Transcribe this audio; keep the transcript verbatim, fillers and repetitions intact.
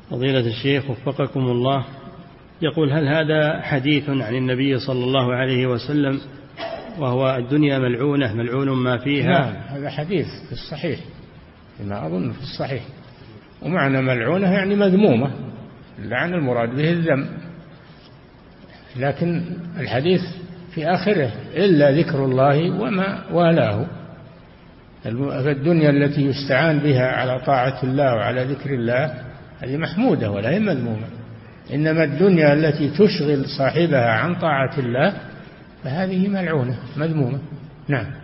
فضيلة الشيخ وفقكم الله، يقول: هل هذا حديث عن النبي صلى الله عليه وسلم وهو الدنيا ملعونة ملعون ما فيها؟ نعم، هذا حديث في الصحيح، ما أظن في الصحيح. ومعنى ملعونة يعني مذمومة، اللعن المراد به الذم، لكن الحديث في آخره إلا ذكر الله وما والاه. فالدنيا التي يستعان بها على طاعة الله وعلى ذكر الله هذه محمودة ولا هي مذمومة، إنما الدنيا التي تشغل صاحبها عن طاعة الله فهذه ملعونة مذمومة. نعم.